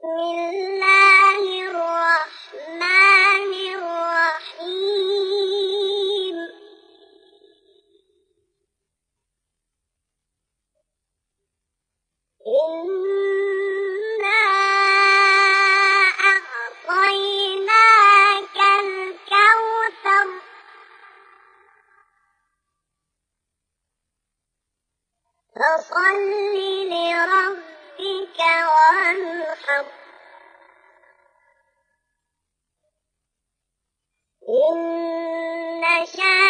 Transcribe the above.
الله الرحمن الرحيم إنا أعطيناك الكوثر فصل لربك وانحر إن شانئك